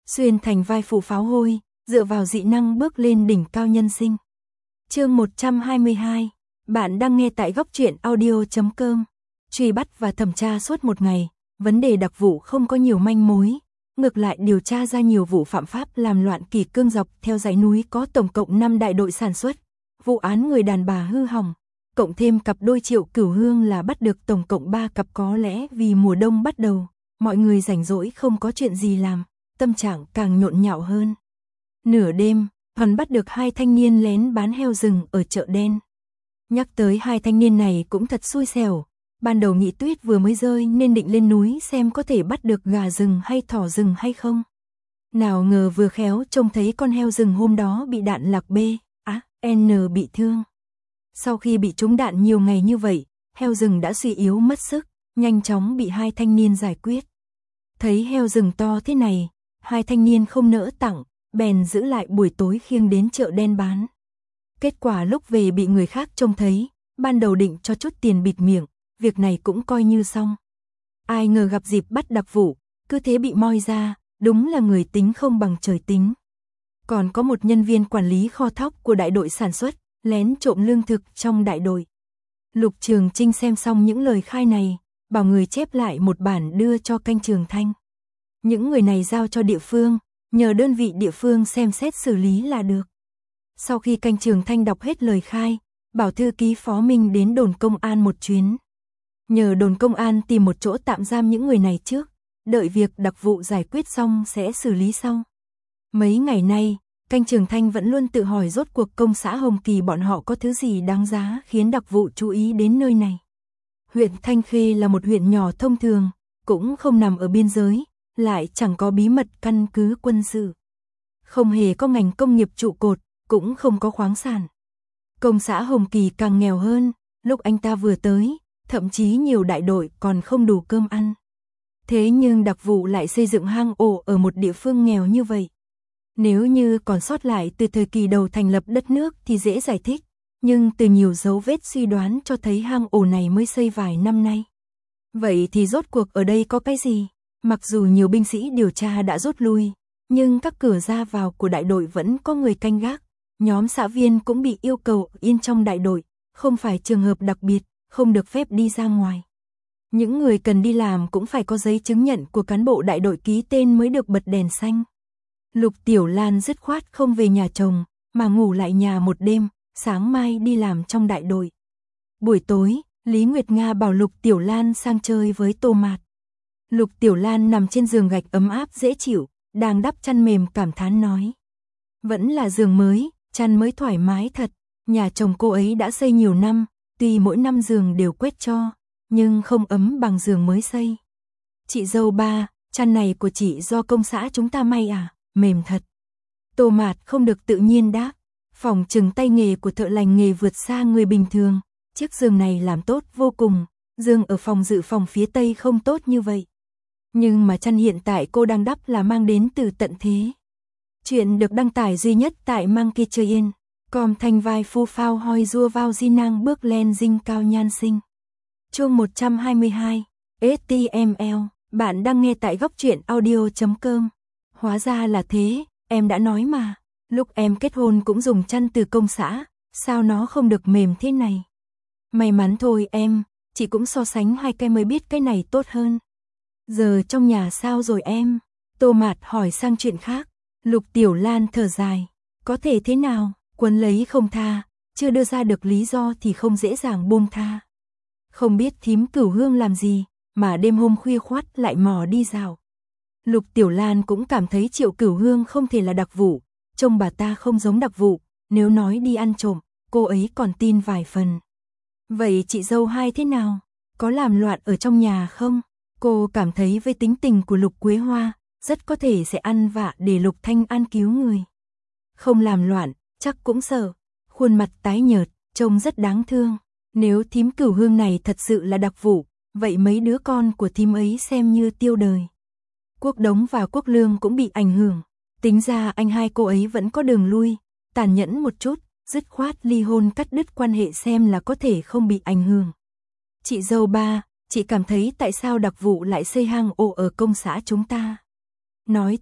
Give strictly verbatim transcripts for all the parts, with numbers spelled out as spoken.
xuyên thành vai phụ pháo hôi, dựa vào dị năng bước lên đỉnh cao nhân sinh. Chương một trăm hai mươi hai, bạn đang nghe tại góc truyện audio chấm com. Truy bắt và thẩm tra suốt một ngày, vấn đề đặc vụ không có nhiều manh mối, ngược lại điều tra ra nhiều vụ phạm pháp làm loạn kỷ cương dọc theo dãy núi có tổng cộng năm đại đội sản xuất. Vụ án người đàn bà hư hỏng, cộng thêm cặp đôi Triệu Cửu Hương là bắt được tổng cộng ba cặp, có lẽ vì mùa đông bắt đầu, mọi người rảnh rỗi không có chuyện gì làm, tâm trạng càng nhộn nhạo hơn. Nửa đêm, Huấn bắt được hai thanh niên lén bán heo rừng ở chợ đen. Nhắc tới hai thanh niên này cũng thật xui xẻo, ban đầu nghĩ tuyết vừa mới rơi nên định lên núi xem có thể bắt được gà rừng hay thỏ rừng hay không. Nào ngờ vừa khéo trông thấy con heo rừng hôm đó bị đạn lạc B, á, N bị thương. Sau khi bị trúng đạn nhiều ngày như vậy, heo rừng đã suy yếu mất sức, nhanh chóng bị hai thanh niên giải quyết. Thấy heo rừng to thế này, hai thanh niên không nỡ tặng, bèn giữ lại buổi tối khiêng đến chợ đen bán. Kết quả lúc về bị người khác trông thấy, ban đầu định cho chút tiền bịt miệng, việc này cũng coi như xong. Ai ngờ gặp dịp bắt đặc vụ, cứ thế bị moi ra, đúng là người tính không bằng trời tính. Còn có một nhân viên quản lý kho thóc của đại đội sản xuất, lén trộm lương thực trong đại đội. Lục Trường Trinh xem xong những lời khai này, bảo người chép lại một bản đưa cho Canh Trường Thanh. Những người này giao cho địa phương, nhờ đơn vị địa phương xem xét xử lý là được. Sau khi Canh Trường Thanh đọc hết lời khai, bảo thư ký Phó Minh đến đồn công an một chuyến. Nhờ đồn công an tìm một chỗ tạm giam những người này trước, đợi việc đặc vụ giải quyết xong sẽ xử lý sau. Mấy ngày nay, Canh Trường Thanh vẫn luôn tự hỏi rốt cuộc công xã Hồng Kỳ bọn họ có thứ gì đáng giá khiến đặc vụ chú ý đến nơi này. Huyện Thanh Khê là một huyện nhỏ thông thường, cũng không nằm ở biên giới, lại chẳng có bí mật căn cứ quân sự. Không hề có ngành công nghiệp trụ cột, cũng không có khoáng sản. Công xã Hồng Kỳ càng nghèo hơn, lúc anh ta vừa tới, thậm chí nhiều đại đội còn không đủ cơm ăn. Thế nhưng đặc vụ lại xây dựng hang ổ ở một địa phương nghèo như vậy. Nếu như còn sót lại từ thời kỳ đầu thành lập đất nước thì dễ giải thích, nhưng từ nhiều dấu vết suy đoán cho thấy hang ổ này mới xây vài năm nay. Vậy thì rốt cuộc ở đây có cái gì? Mặc dù nhiều binh sĩ điều tra đã rút lui, nhưng các cửa ra vào của đại đội vẫn có người canh gác. Nhóm xã viên cũng bị yêu cầu yên trong đại đội, không phải trường hợp đặc biệt, không được phép đi ra ngoài. Những người cần đi làm cũng phải có giấy chứng nhận của cán bộ đại đội ký tên mới được bật đèn xanh. Lục Tiểu Lan dứt khoát không về nhà chồng, mà ngủ lại nhà một đêm, sáng mai đi làm trong đại đội. Buổi tối, Lý Nguyệt Nga bảo Lục Tiểu Lan sang chơi với Tô Mạt. Lục Tiểu Lan nằm trên giường gạch ấm áp dễ chịu, đang đắp chăn mềm cảm thán nói. Vẫn là giường mới, chăn mới thoải mái thật, nhà chồng cô ấy đã xây nhiều năm, tuy mỗi năm giường đều quét cho, nhưng không ấm bằng giường mới xây. Chị dâu ba, chăn này của chị do công xã chúng ta may à, mềm thật. Tô Mạt không được tự nhiên đáp, phòng chừng tay nghề của thợ lành nghề vượt xa người bình thường, chiếc giường này làm tốt vô cùng, giường ở phòng dự phòng phía tây không tốt như vậy. Nhưng mà chăn hiện tại cô đang đắp là mang đến từ tận thế. Chuyện được đăng tải duy nhất tại Monkey Chơi Yên. Com thanh vai phu phao hoi rua vào di năng bước lên dinh cao nhan sinh. Chương một trăm hai mươi hai, ét tê em lờ, bạn đang nghe tại góc truyện audio chấm com. Hóa ra là thế, em đã nói mà, lúc em kết hôn cũng dùng chăn từ công xã, sao nó không được mềm thế này. May mắn thôi em, chị cũng so sánh hai cái mới biết cái này tốt hơn. Giờ trong nhà sao rồi em? Tô Mạt hỏi sang chuyện khác. Lục Tiểu Lan thở dài, có thể thế nào, quấn lấy không tha, chưa đưa ra được lý do thì không dễ dàng buông tha. Không biết thím Cửu Hương làm gì, mà đêm hôm khuya khoắt lại mò đi dạo. Lục Tiểu Lan cũng cảm thấy Triệu Cửu Hương không thể là đặc vụ, trông bà ta không giống đặc vụ, nếu nói đi ăn trộm, cô ấy còn tin vài phần. Vậy chị dâu hai thế nào, có làm loạn ở trong nhà không? Cô cảm thấy với tính tình của Lục Quế Hoa, rất có thể sẽ ăn vạ để Lục Thanh An cứu người. Không làm loạn, chắc cũng sợ, khuôn mặt tái nhợt, trông rất đáng thương. Nếu thím Cửu Hương này thật sự là đặc vụ, vậy mấy đứa con của thím ấy xem như tiêu đời. Quốc Đống và Quốc Lương cũng bị ảnh hưởng, tính ra anh hai cô ấy vẫn có đường lui, tàn nhẫn một chút, dứt khoát ly hôn cắt đứt quan hệ xem là có thể không bị ảnh hưởng. Chị dâu ba, chị cảm thấy tại sao đặc vụ lại xây hang ổ ở công xã chúng ta? Nói thật,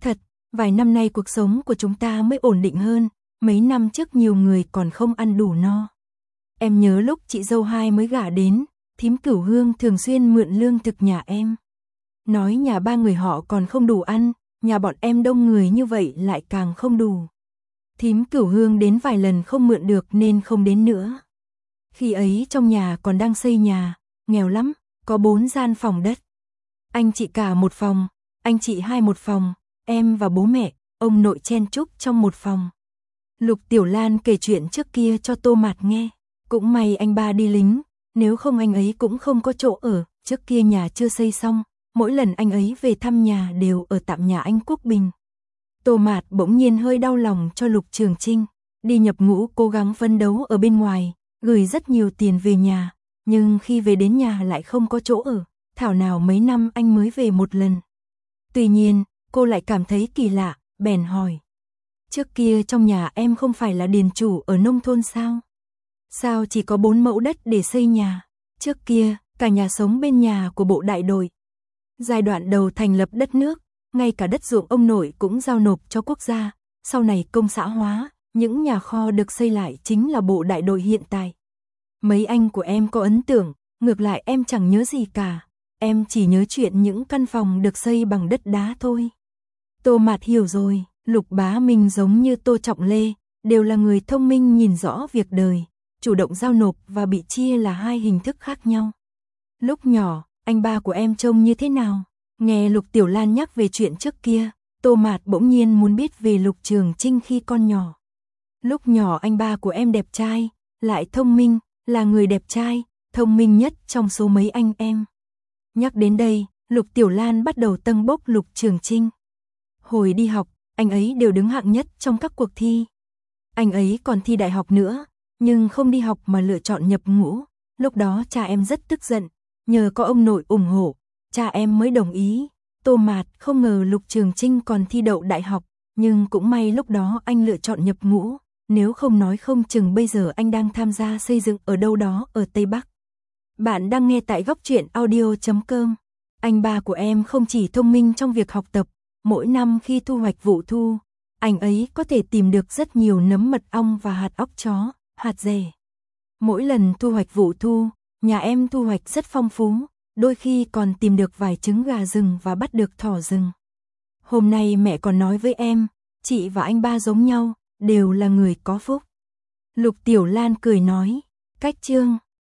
Vài năm nay cuộc sống của chúng ta mới ổn định hơn, mấy năm trước nhiều người còn không ăn đủ no. Em nhớ lúc chị dâu hai mới gả đến, thím Cửu Hương thường xuyên mượn lương thực nhà em. Nói nhà ba người họ còn không đủ ăn, nhà bọn em đông người như vậy lại càng không đủ. Thím Cửu Hương đến vài lần không mượn được nên không đến nữa. Khi ấy trong nhà còn đang xây nhà, nghèo lắm, có bốn gian phòng đất. Anh chị cả một phòng, anh chị hai một phòng, em và bố mẹ, ông nội chen chúc trong một phòng. Lục Tiểu Lan kể chuyện trước kia cho Tô Mạt nghe. Cũng may anh ba đi lính, nếu không anh ấy cũng không có chỗ ở, trước kia nhà chưa xây xong, mỗi lần anh ấy về thăm nhà đều ở tạm nhà anh Quốc Bình. Tô Mạt bỗng nhiên hơi đau lòng cho Lục Trường Trinh, đi nhập ngũ cố gắng phấn đấu ở bên ngoài, gửi rất nhiều tiền về nhà, nhưng khi về đến nhà lại không có chỗ ở, thảo nào mấy năm anh mới về một lần. Tuy nhiên, cô lại cảm thấy kỳ lạ, bèn hỏi. Trước kia trong nhà em không phải là điền chủ ở nông thôn sao? Sao chỉ có bốn mẫu đất để xây nhà? Trước kia, cả nhà sống bên nhà của bộ đại đội. Giai đoạn đầu thành lập đất nước, ngay cả đất ruộng ông nội cũng giao nộp cho quốc gia, sau này công xã hóa, những nhà kho được xây lại chính là bộ đại đội hiện tại. Mấy anh của em có ấn tượng, ngược lại em chẳng nhớ gì cả, em chỉ nhớ chuyện những căn phòng được xây bằng đất đá thôi. Tô Mạt hiểu rồi, Lục Bá Minh giống như Tô Trọng Lê, đều là người thông minh nhìn rõ việc đời, chủ động giao nộp và bị chia là hai hình thức khác nhau. Lúc nhỏ, anh ba của em trông như thế nào? Nghe Lục Tiểu Lan nhắc về chuyện trước kia, Tô Mạt bỗng nhiên muốn biết về Lục Trường Trinh khi con nhỏ. Lúc nhỏ anh ba của em đẹp trai, lại thông minh, là người đẹp trai, thông minh nhất trong số mấy anh em. Nhắc đến đây, Lục Tiểu Lan bắt đầu tâng bốc Lục Trường Trinh. Hồi đi học, anh ấy đều đứng hạng nhất trong các cuộc thi. Anh ấy còn thi đại học nữa, nhưng không đi học mà lựa chọn nhập ngũ. Lúc đó cha em rất tức giận, nhờ có ông nội ủng hộ, cha em mới đồng ý. Tô Mạt không ngờ Lục Trường Trinh còn thi đậu đại học, nhưng cũng may lúc đó anh lựa chọn nhập ngũ, nếu không nói không chừng bây giờ anh đang tham gia xây dựng ở đâu đó ở Tây Bắc. Bạn đang nghe tại góc truyện audio chấm com. Anh ba của em không chỉ thông minh trong việc học tập, mỗi năm khi thu hoạch vụ thu, anh ấy có thể tìm được rất nhiều nấm mật ong và hạt óc chó, hạt dẻ. Mỗi lần thu hoạch vụ thu, nhà em thu hoạch rất phong phú, đôi khi còn tìm được vài trứng gà rừng và bắt được thỏ rừng. Hôm nay mẹ còn nói với em, chị và anh ba giống nhau, đều là người có phúc. Lục Tiểu Lan cười nói, cách chương